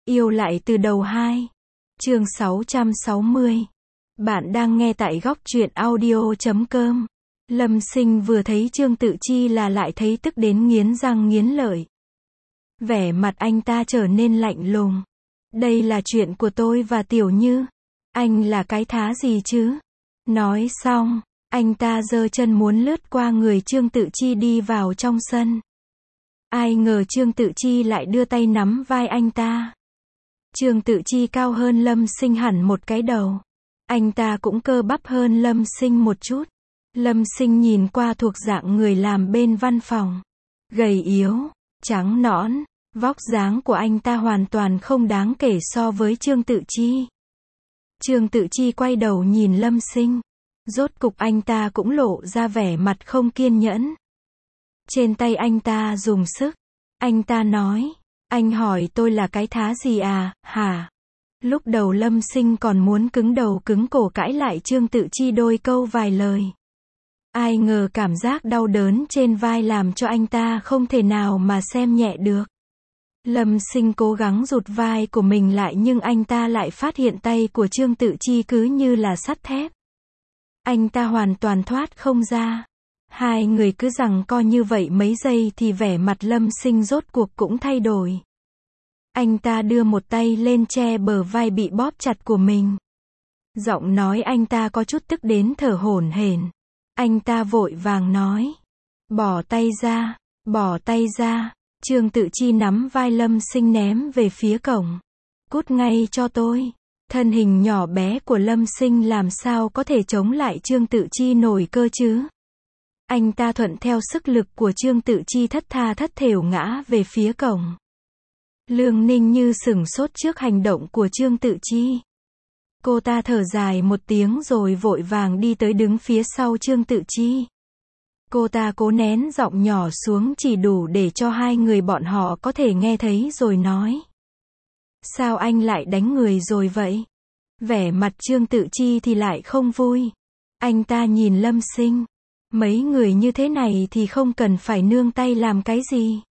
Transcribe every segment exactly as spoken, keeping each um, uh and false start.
Yêu lại từ đầu hai. Chương sáu trăm sáu mươi. Bạn đang nghe tại góc truyện audio chấm com. Lâm Sinh vừa thấy Trương Tự Chi là lại thấy tức đến nghiến răng nghiến lợi. Vẻ mặt anh ta trở nên lạnh lùng. Đây là chuyện của tôi và Tiểu Như. Anh là cái thá gì chứ? Nói xong, anh ta giơ chân muốn lướt qua người Trương Tự Chi đi vào trong sân. Ai ngờ Trương Tự Chi lại đưa tay nắm vai anh ta. Trương Tự Chi cao hơn Lâm Sinh hẳn một cái đầu. Anh ta cũng cơ bắp hơn Lâm Sinh một chút. Lâm Sinh nhìn qua thuộc dạng người làm bên văn phòng. Gầy yếu, trắng nõn, vóc dáng của anh ta hoàn toàn không đáng kể so với Trương Tự Chi. Trương Tự Chi quay đầu nhìn Lâm Sinh. Rốt cục anh ta cũng lộ ra vẻ mặt không kiên nhẫn. Trên tay anh ta dùng sức. Anh ta nói, anh hỏi tôi là cái thá gì à, hả? Lúc đầu Lâm Sinh còn muốn cứng đầu cứng cổ cãi lại Trương Tự Chi đôi câu vài lời. Ai ngờ cảm giác đau đớn trên vai làm cho anh ta không thể nào mà xem nhẹ được. Lâm Sinh cố gắng rụt vai của mình lại nhưng anh ta lại phát hiện tay của Trương Tự Chi cứ như là sắt thép. Anh ta hoàn toàn thoát không ra. Hai người cứ giằng co như vậy mấy giây thì vẻ mặt Lâm Sinh rốt cuộc cũng thay đổi. Anh ta đưa một tay lên che bờ vai bị bóp chặt của mình. Giọng nói anh ta có chút tức đến thở hổn hển. Anh ta vội vàng nói. Bỏ tay ra, bỏ tay ra. Trương Tự Chi nắm vai Lâm Sinh ném về phía cổng. Cút ngay cho tôi. Thân hình nhỏ bé của Lâm Sinh làm sao có thể chống lại Trương Tự Chi nổi cơ chứ? Anh ta thuận theo sức lực của Trương Tự Chi thất tha thất thểu ngã về phía cổng. Lương Ninh Như sửng sốt trước hành động của Trương Tự Chi. Cô ta thở dài một tiếng rồi vội vàng đi tới đứng phía sau Trương Tự Chi. Cô ta cố nén giọng nhỏ xuống chỉ đủ để cho hai người bọn họ có thể nghe thấy rồi nói. Sao anh lại đánh người rồi vậy? Vẻ mặt Trương Tự Chi thì lại không vui. Anh ta nhìn Lâm Sinh. Mấy người như thế này thì không cần phải nương tay làm cái gì.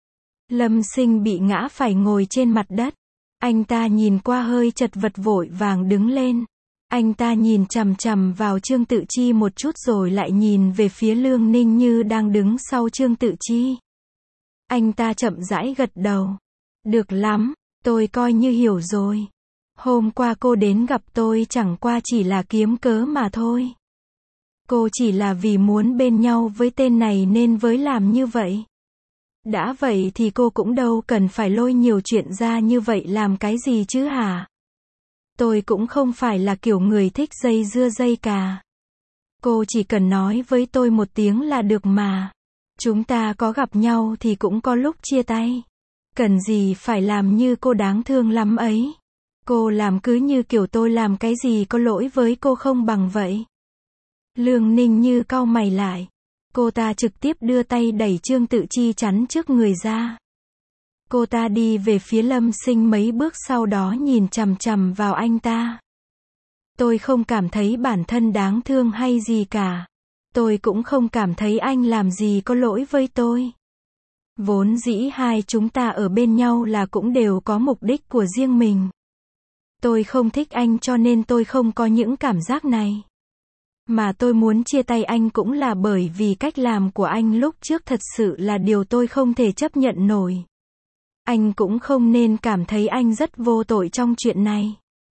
Lâm Sinh bị ngã phải ngồi trên mặt đất. Anh ta nhìn qua hơi chật vật vội vàng đứng lên. Anh ta nhìn chằm chằm vào Trương Tự Chi một chút rồi lại nhìn về phía Lương Ninh Như đang đứng sau Trương Tự Chi. Anh ta chậm rãi gật đầu. Được lắm, tôi coi như hiểu rồi. Hôm qua cô đến gặp tôi chẳng qua chỉ là kiếm cớ mà thôi. Cô chỉ là vì muốn bên nhau với tên này nên mới làm như vậy. Đã vậy thì cô cũng đâu cần phải lôi nhiều chuyện ra như vậy làm cái gì chứ hả? Tôi cũng không phải là kiểu người thích dây dưa dây cà. Cô chỉ cần nói với tôi một tiếng là được mà. Chúng ta có gặp nhau thì cũng có lúc chia tay. Cần gì phải làm như cô đáng thương lắm ấy. Cô làm cứ như kiểu tôi làm cái gì có lỗi với cô không bằng vậy. Lương Ninh Như cau mày lại. Cô ta trực tiếp đưa tay đẩy Trương Tự Chi chắn trước người ra. Cô ta đi về phía Lâm Sinh mấy bước sau đó nhìn chằm chằm vào anh ta. Tôi không cảm thấy bản thân đáng thương hay gì cả. Tôi cũng không cảm thấy anh làm gì có lỗi với tôi. Vốn dĩ hai chúng ta ở bên nhau là cũng đều có mục đích của riêng mình. Tôi không thích anh cho nên tôi không có những cảm giác này. Mà tôi muốn chia tay anh cũng là bởi vì cách làm của anh lúc trước thật sự là điều tôi không thể chấp nhận nổi. Anh cũng không nên cảm thấy anh rất vô tội trong chuyện này.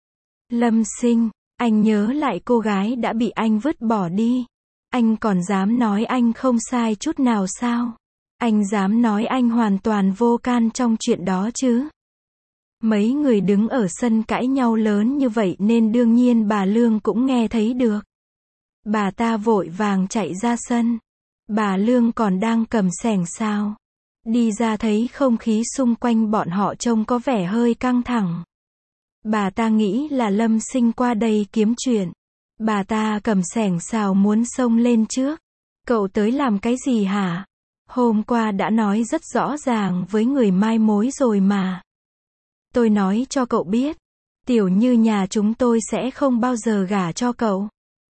Lâm Sinh, anh nhớ lại cô gái đã bị anh vứt bỏ đi. Anh còn dám nói anh không sai chút nào sao? Anh dám nói anh hoàn toàn vô can trong chuyện đó chứ? Mấy người đứng ở sân cãi nhau lớn như vậy nên đương nhiên bà Lương cũng nghe thấy được. Bà ta vội vàng chạy ra sân. Bà Lương còn đang cầm xẻng sao. Đi ra thấy không khí xung quanh bọn họ trông có vẻ hơi căng thẳng. Bà ta nghĩ là Lâm Sinh qua đây kiếm chuyện. Bà ta cầm xẻng xào muốn xông lên trước. Cậu tới làm cái gì hả? Hôm qua đã nói rất rõ ràng với người mai mối rồi mà. Tôi nói cho cậu biết. Tiểu Như nhà chúng tôi sẽ không bao giờ gả cho cậu.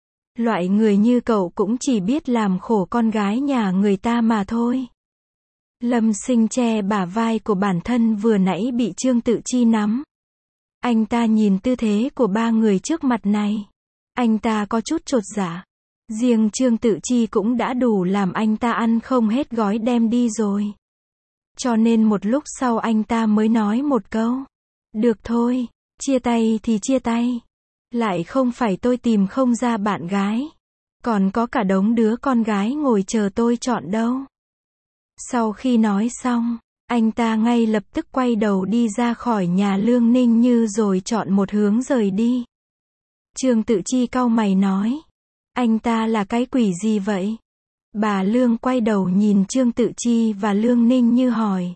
Loại người như cậu cũng chỉ biết làm khổ con gái nhà người ta mà thôi. Lâm Sinh che bả vai của bản thân vừa nãy bị Trương Tự Chi nắm. Anh ta nhìn tư thế của ba người trước mặt này. Anh ta có chút chột dạ. Riêng Trương Tự Chi cũng đã đủ làm anh ta ăn không hết gói đem đi rồi. Cho nên một lúc sau anh ta mới nói một câu. Được thôi, chia tay thì chia tay. Lại không phải tôi tìm không ra bạn gái. Còn có cả đống đứa con gái ngồi chờ tôi chọn đâu. Sau khi nói xong, anh ta ngay lập tức quay đầu đi ra khỏi nhà Lương Ninh Như rồi chọn một hướng rời đi. Trương Tự Chi cau mày nói. Anh ta là cái quỷ gì vậy? Bà Lương quay đầu nhìn Trương Tự Chi và Lương Ninh Như hỏi.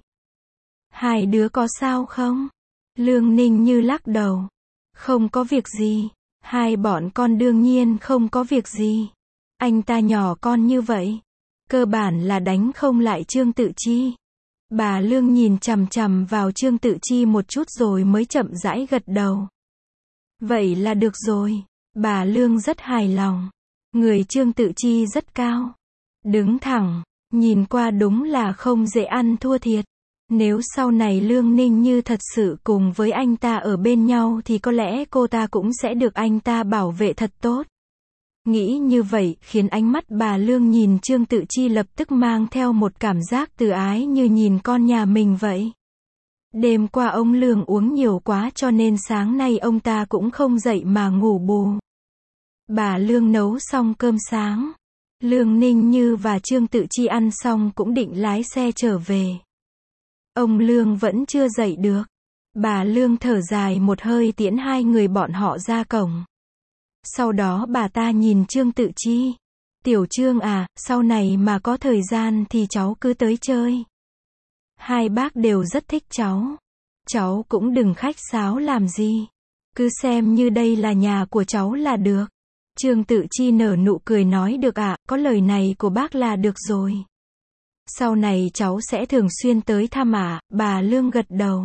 Hai đứa có sao không? Lương Ninh Như lắc đầu. Không có việc gì. Hai bọn con đương nhiên không có việc gì. Anh ta nhỏ con như vậy. Cơ bản là đánh không lại Trương Tự Chi. Bà Lương nhìn chằm chằm vào Trương Tự Chi một chút rồi mới chậm rãi gật đầu. Vậy là được rồi. Bà Lương rất hài lòng. Người Trương Tự Chi rất cao. Đứng thẳng. Nhìn qua đúng là không dễ ăn thua thiệt. Nếu sau này Lương Ninh Như thật sự cùng với anh ta ở bên nhau thì có lẽ cô ta cũng sẽ được anh ta bảo vệ thật tốt. Nghĩ như vậy khiến ánh mắt bà Lương nhìn Trương Tự Chi lập tức mang theo một cảm giác từ ái như nhìn con nhà mình vậy. Đêm qua ông Lương uống nhiều quá cho nên sáng nay ông ta cũng không dậy mà ngủ bù. Bà Lương nấu xong cơm sáng. Lương Ninh Như và Trương Tự Chi ăn xong cũng định lái xe trở về. Ông Lương vẫn chưa dậy được. Bà Lương thở dài một hơi tiễn hai người bọn họ ra cổng. Sau đó bà ta nhìn Trương Tự Chi. Tiểu Trương à, sau này mà có thời gian thì cháu cứ tới chơi. Hai bác đều rất thích cháu. Cháu cũng đừng khách sáo làm gì. Cứ xem như đây là nhà của cháu là được. Trương Tự Chi nở nụ cười nói được ạ, à, có lời này của bác là được rồi. Sau này cháu sẽ thường xuyên tới thăm ạ, à, bà Lương gật đầu.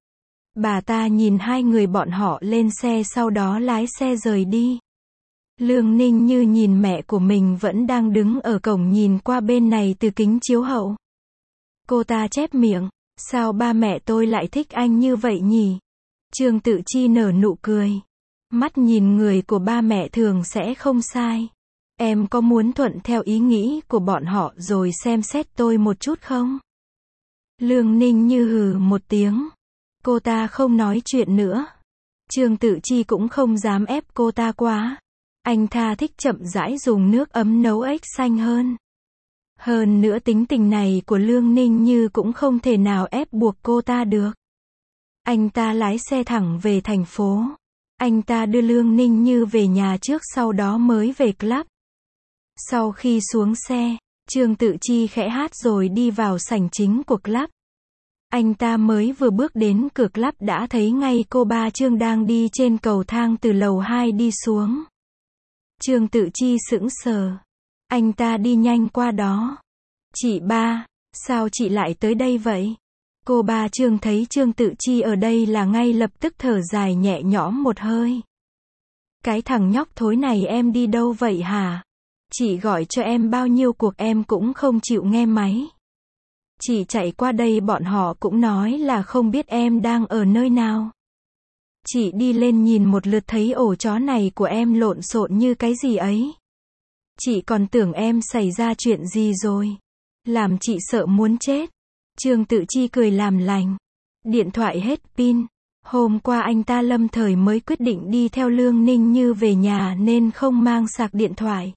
Bà ta nhìn hai người bọn họ lên xe sau đó lái xe rời đi. Lương Ninh Như nhìn mẹ của mình vẫn đang đứng ở cổng nhìn qua bên này từ kính chiếu hậu. Cô ta chép miệng, sao ba mẹ tôi lại thích anh như vậy nhỉ? Trương Tự Chi nở nụ cười. Mắt nhìn người của ba mẹ thường sẽ không sai. Em có muốn thuận theo ý nghĩ của bọn họ rồi xem xét tôi một chút không? Lương Ninh Như hừ một tiếng. Cô ta không nói chuyện nữa. Trương Tự Chi cũng không dám ép cô ta quá. Anh tha thích chậm rãi dùng nước ấm nấu ếch xanh hơn. Hơn nữa tính tình này của Lương Ninh Như cũng không thể nào ép buộc cô ta được. Anh ta lái xe thẳng về thành phố. Anh ta đưa Lương Ninh Như về nhà trước sau đó mới về club. Sau khi xuống xe, Trương Tự Chi khẽ hát rồi đi vào sảnh chính của club. Anh ta mới vừa bước đến cửa club đã thấy ngay cô ba Trương đang đi trên cầu thang từ lầu hai đi xuống. Trương Tự Chi sững sờ. Anh ta đi nhanh qua đó. Chị ba, sao chị lại tới đây vậy? Cô ba Trương thấy Trương Tự Chi ở đây là ngay lập tức thở dài nhẹ nhõm một hơi. Cái thằng nhóc thối này em đi đâu vậy hả? Chị gọi cho em bao nhiêu cuộc em cũng không chịu nghe máy. Chị chạy qua đây bọn họ cũng nói là không biết em đang ở nơi nào. Chị đi lên nhìn một lượt thấy ổ chó này của em lộn xộn như cái gì ấy. Chị còn tưởng em xảy ra chuyện gì rồi. Làm chị sợ muốn chết. Trương Tự Chi cười làm lành. Điện thoại hết pin. Hôm qua anh ta lâm thời mới quyết định đi theo Lương Ninh Như về nhà nên không mang sạc điện thoại.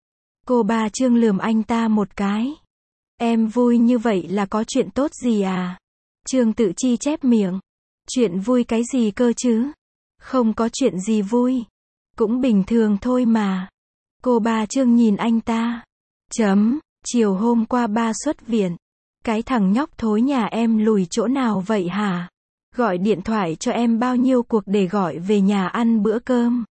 Cô ba Trương lườm anh ta một cái. Em vui như vậy là có chuyện tốt gì à? Trương Tự Chi chép miệng. Chuyện vui cái gì cơ chứ? Không có chuyện gì vui. Cũng bình thường thôi mà. Cô ba Trương nhìn anh ta. Chấm, chiều hôm qua ba xuất viện. Cái thằng nhóc thối nhà em lùi chỗ nào vậy hả? Gọi điện thoại cho em bao nhiêu cuộc để gọi về nhà ăn bữa cơm.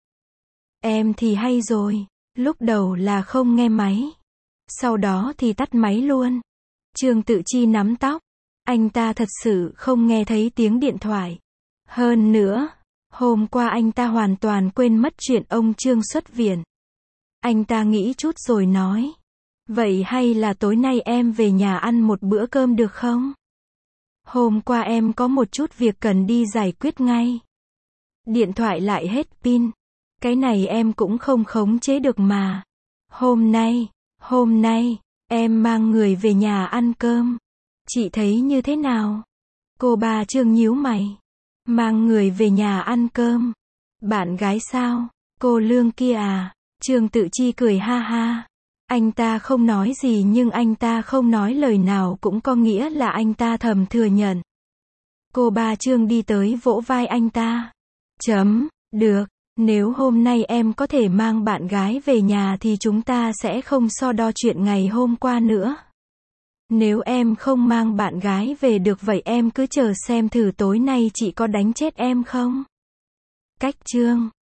Em thì hay rồi. Lúc đầu là không nghe máy. Sau đó thì tắt máy luôn. Trương Tự Chi nắm tóc. Anh ta thật sự không nghe thấy tiếng điện thoại. Hơn nữa, hôm qua anh ta hoàn toàn quên mất chuyện ông Trương xuất viện. Anh ta nghĩ chút rồi nói. Vậy hay là tối nay em về nhà ăn một bữa cơm được không? Hôm qua em có một chút việc cần đi giải quyết ngay. Điện thoại lại hết pin. Cái này em cũng không khống chế được mà. Hôm nay, hôm nay, em mang người về nhà ăn cơm. Chị thấy như thế nào? Cô ba Trương nhíu mày. Mang người về nhà ăn cơm. Bạn gái sao? Cô Lương kia à? Trương Tự Chi cười ha ha. Anh ta không nói gì nhưng anh ta không nói lời nào cũng có nghĩa là anh ta thầm thừa nhận. Cô ba Trương đi tới vỗ vai anh ta. Chấm, được, nếu hôm nay em có thể mang bạn gái về nhà thì chúng ta sẽ không so đo chuyện ngày hôm qua nữa. Nếu em không mang bạn gái về được vậy em cứ chờ xem thử tối nay chị có đánh chết em không? Cách Trương